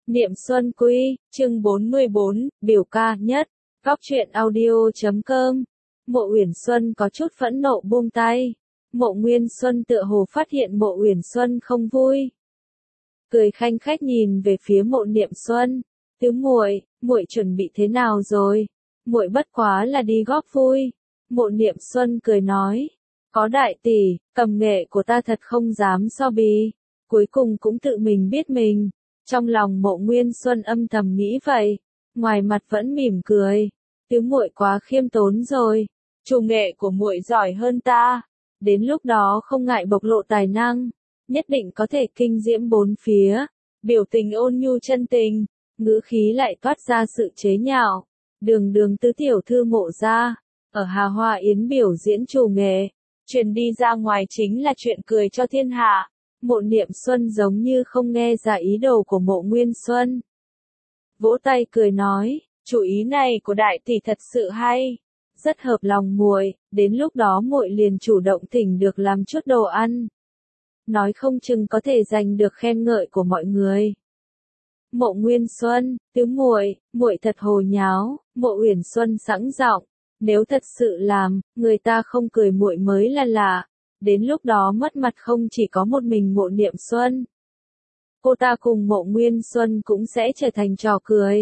Niệm Xuân Quy, chương 44, biểu ca nhất. Góc truyện audio.com. Mộ Uyển Xuân có chút phẫn nộ buông tay. Mộ Nguyên Xuân tựa hồ phát hiện Mộ Uyển Xuân không vui. Cười khanh khách nhìn về phía Mộ Niệm Xuân. Tứ muội, muội chuẩn bị thế nào rồi? Muội bất quá là đi góp vui. Mộ Niệm Xuân cười nói. Có đại tỷ, cầm nghệ của ta thật không dám so bì. Cuối cùng cũng tự mình biết mình. Trong lòng Mộ Nguyên Xuân âm thầm nghĩ vậy, ngoài mặt vẫn mỉm cười. Tứ muội quá khiêm tốn rồi, chủ nghệ của muội giỏi hơn ta, đến lúc đó không ngại bộc lộ tài năng, nhất định có thể kinh diễm bốn phía. Biểu tình ôn nhu chân tình, ngữ khí lại toát ra sự chế nhạo. Đường đường tứ tiểu thư Mộ gia, ở Hà Hoa Yến biểu diễn chủ nghệ, truyền đi ra ngoài chính là chuyện cười cho thiên hạ. Mộ Niệm Xuân giống như không nghe ra ý đồ của Mộ Nguyên Xuân. Vỗ tay cười nói, chủ ý này của đại tỷ thật sự hay, rất hợp lòng muội, đến lúc đó muội liền chủ động thỉnh được làm chút đồ ăn. Nói không chừng có thể giành được khen ngợi của mọi người. Mộ Nguyên Xuân, tứ muội, muội thật hồ nháo. Mộ Uyển Xuân sẵn giọng, nếu thật sự làm, người ta không cười muội mới là lạ. Đến lúc đó mất mặt không chỉ có một mình Mộ Niệm Xuân. Cô ta cùng Mộ Nguyên Xuân cũng sẽ trở thành trò cười.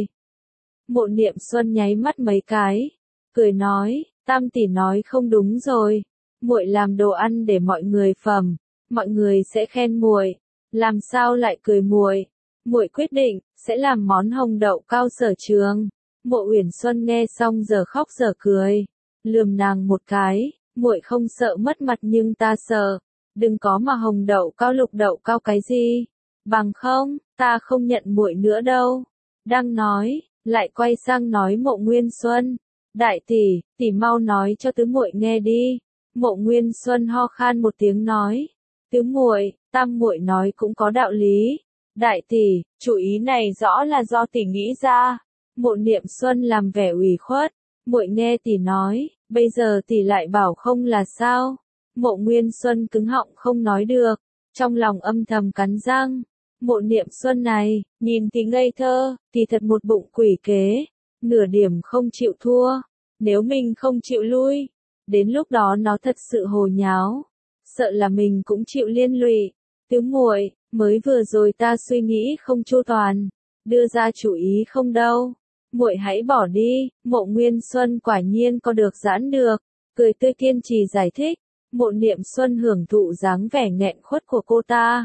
Mộ Niệm Xuân nháy mắt mấy cái, cười nói, tam tỷ nói không đúng rồi. Muội làm đồ ăn để mọi người phẩm, mọi người sẽ khen muội, làm sao lại cười muội? Muội quyết định sẽ làm món hồng đậu cao sở trường. Mộ Uyển Xuân nghe xong giờ khóc giờ cười, lườm nàng một cái. Muội không sợ mất mặt nhưng ta sợ, đừng có mà hồng đậu cao lục đậu cao cái gì, bằng không, ta không nhận muội nữa đâu. Đang nói, lại quay sang nói Mộ Nguyên Xuân, đại tỷ, tỷ mau nói cho tứ muội nghe đi. Mộ Nguyên Xuân ho khan một tiếng nói, tứ muội, tam muội nói cũng có đạo lý. Đại tỷ, chủ ý này rõ là do tỷ nghĩ ra. Mộ Niệm Xuân làm vẻ ủy khuất, muội nghe tỷ nói. Bây giờ tỷ lại bảo không là sao? Mộ Nguyên Xuân cứng họng không nói được, trong lòng âm thầm cắn răng. Mộ Niệm Xuân này, nhìn thì ngây thơ, thì thật một bụng quỷ kế, nửa điểm không chịu thua. Nếu mình không chịu lui, đến lúc đó nó thật sự hồ nháo, sợ là mình cũng chịu liên lụy. Tứ muội, mới vừa rồi ta suy nghĩ không chu toàn, đưa ra chủ ý không đâu. Muội hãy bỏ đi. Mộ Nguyên Xuân quả nhiên có được giãn được, cười tươi kiên trì giải thích. Mộ Niệm Xuân hưởng thụ dáng vẻ nghẹn khuất của cô ta.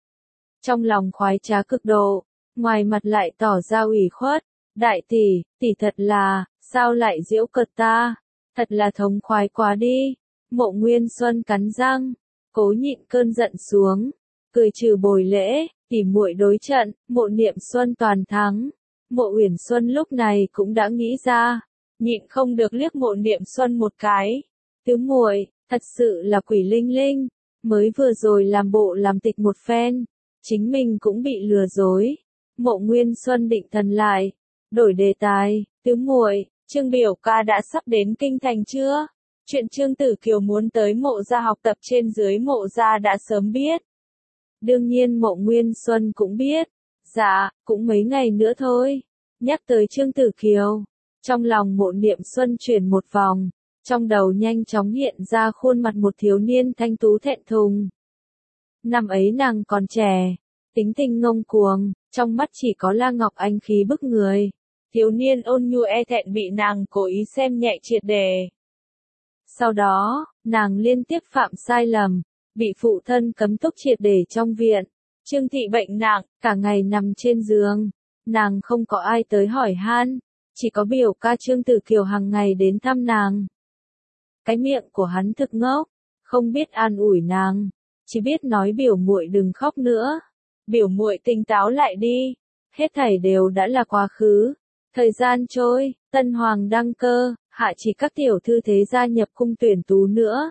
Trong lòng khoái trá cực độ, ngoài mặt lại tỏ ra ủy khuất. Đại tỷ, tỷ thật là, sao lại giễu cợt ta? Thật là thống khoái quá đi. Mộ Nguyên Xuân cắn răng, cố nhịn cơn giận xuống, cười trừ bồi lễ, tỷ muội đối trận, Mộ Niệm Xuân toàn thắng. Mộ Uyển Xuân lúc này cũng đã nghĩ ra, nhịn không được liếc Mộ Niệm Xuân một cái. Tứ muội, thật sự là quỷ linh linh, mới vừa rồi làm bộ làm tịch một phen, chính mình cũng bị lừa dối. Mộ Nguyên Xuân định thần lại, đổi đề tài, tứ muội, Trương biểu ca đã sắp đến kinh thành chưa? Chuyện Trương Tử Kiều muốn tới Mộ gia học tập trên dưới Mộ gia đã sớm biết. Đương nhiên Mộ Nguyên Xuân cũng biết. Dạ, cũng mấy ngày nữa thôi. Nhắc tới Trương Tử Kiều, trong lòng Mộ Niệm Xuân chuyển một vòng, trong đầu nhanh chóng hiện ra khuôn mặt một thiếu niên thanh tú thẹn thùng. Năm ấy nàng còn trẻ, tính tình ngông cuồng, trong mắt chỉ có La Ngọc Anh khí bức người. Thiếu niên ôn nhu e thẹn bị nàng cố ý xem nhẹ triệt đề. Sau đó, nàng liên tiếp phạm sai lầm, bị phụ thân cấm túc triệt để trong viện. Trương thị bệnh nặng, cả ngày nằm trên giường, nàng không có ai tới hỏi han, chỉ có biểu ca Trương Tử Kiều hàng ngày đến thăm nàng. Cái miệng của hắn thực ngốc, không biết an ủi nàng, chỉ biết nói biểu muội đừng khóc nữa, biểu muội tỉnh táo lại đi, hết thảy đều đã là quá khứ. Thời gian trôi, tân hoàng đăng cơ, hạ chỉ các tiểu thư thế gia nhập cung tuyển tú nữa.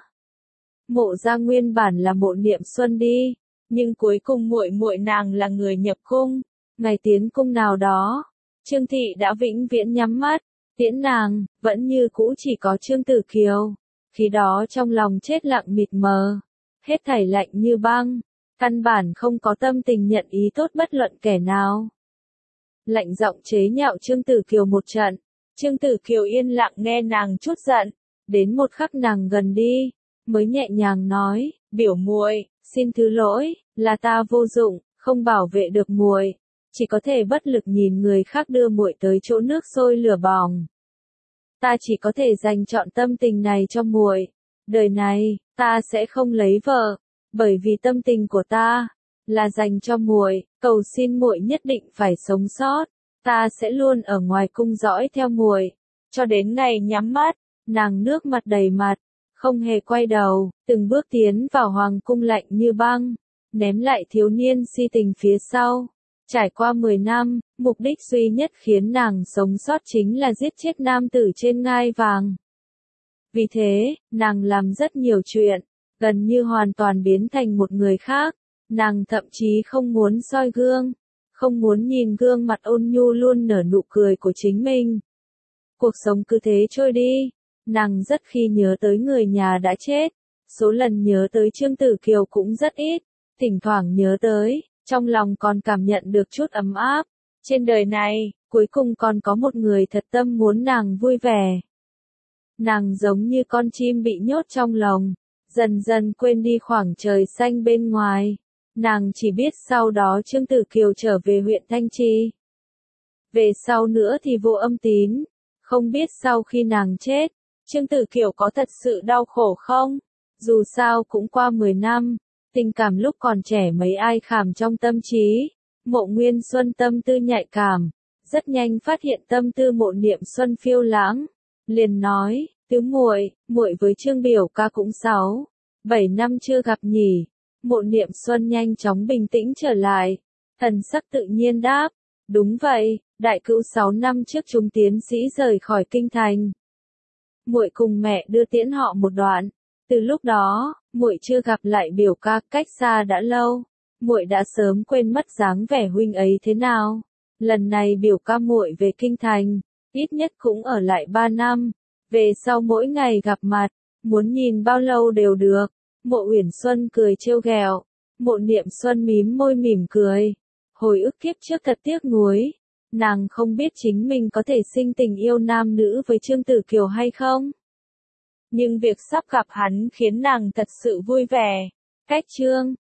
Mộ gia nguyên bản là Mộ Niệm Xuân đi, nhưng cuối cùng muội muội nàng là người nhập cung. Ngày tiến cung nào đó, Trương thị đã vĩnh viễn nhắm mắt, tiễn nàng, vẫn như cũ chỉ có Trương Tử Kiều. Khi đó trong lòng chết lặng mịt mờ, hết thảy lạnh như băng, căn bản không có tâm tình nhận ý tốt bất luận kẻ nào. lạnh giọng chế nhạo Trương Tử Kiều một trận. Trương Tử Kiều yên lặng nghe nàng chút giận, đến một khắc nàng gần đi, mới nhẹ nhàng nói, biểu muội, xin thứ lỗi, là ta vô dụng, không bảo vệ được muội, chỉ có thể bất lực nhìn người khác đưa muội tới chỗ nước sôi lửa bỏng. Ta chỉ có thể dành trọn tâm tình này cho muội. Đời này, ta sẽ không lấy vợ, bởi vì tâm tình của ta là dành cho muội, cầu xin muội nhất định phải sống sót. Ta sẽ luôn ở ngoài cung dõi theo muội, cho đến ngày nhắm mắt. Nàng nước mặt đầy mặt, không hề quay đầu, từng bước tiến vào hoàng cung lạnh như băng, ném lại thiếu niên si tình phía sau. Trải qua 10 năm, mục đích duy nhất khiến nàng sống sót chính là giết chết nam tử trên ngai vàng. Vì thế, nàng làm rất nhiều chuyện, gần như hoàn toàn biến thành một người khác. Nàng thậm chí không muốn soi gương, không muốn nhìn gương mặt ôn nhu luôn nở nụ cười của chính mình. Cuộc sống cứ thế trôi đi, nàng rất khi nhớ tới người nhà đã chết, số lần nhớ tới Trương Tử Kiều cũng rất ít, thỉnh thoảng nhớ tới, trong lòng còn cảm nhận được chút ấm áp. Trên đời này, cuối cùng còn có một người thật tâm muốn nàng vui vẻ. Nàng giống như con chim bị nhốt trong lồng, dần dần quên đi khoảng trời xanh bên ngoài. Nàng chỉ biết sau đó Trương Tử Kiều trở về huyện Thanh Trì. Về sau nữa thì Vô Âm Tín. Không biết sau khi nàng chết, Trương Tử Kiều có thật sự đau khổ không? Dù sao cũng qua 10 năm, tình cảm lúc còn trẻ mấy ai khảm trong tâm trí. Mộ Nguyên Xuân tâm tư nhạy cảm, rất nhanh phát hiện tâm tư Mộ Niệm Xuân phiêu lãng, liền nói, tứ muội, muội với Trương biểu ca cũng 7 năm chưa gặp nhỉ. Mộ Niệm Xuân nhanh chóng bình tĩnh trở lại, thần sắc tự nhiên đáp, đúng vậy, đại cữu 6 năm trước chúng tiến sĩ rời khỏi kinh thành. Muội cùng mẹ đưa tiễn họ một đoạn, từ lúc đó, muội chưa gặp lại biểu ca, cách xa đã lâu, muội đã sớm quên mất dáng vẻ huynh ấy thế nào. Lần này biểu ca muội về kinh thành, ít nhất cũng ở lại 3 năm, về sau mỗi ngày gặp mặt, muốn nhìn bao lâu đều được. Mộ Uyển Xuân cười trêu ghẹo, Mộ Niệm Xuân mím môi mỉm cười, hồi ức kiếp trước thật tiếc nuối, nàng không biết chính mình có thể sinh tình yêu nam nữ với Trương Tử Kiều hay không. Nhưng việc sắp gặp hắn khiến nàng thật sự vui vẻ. Cách chương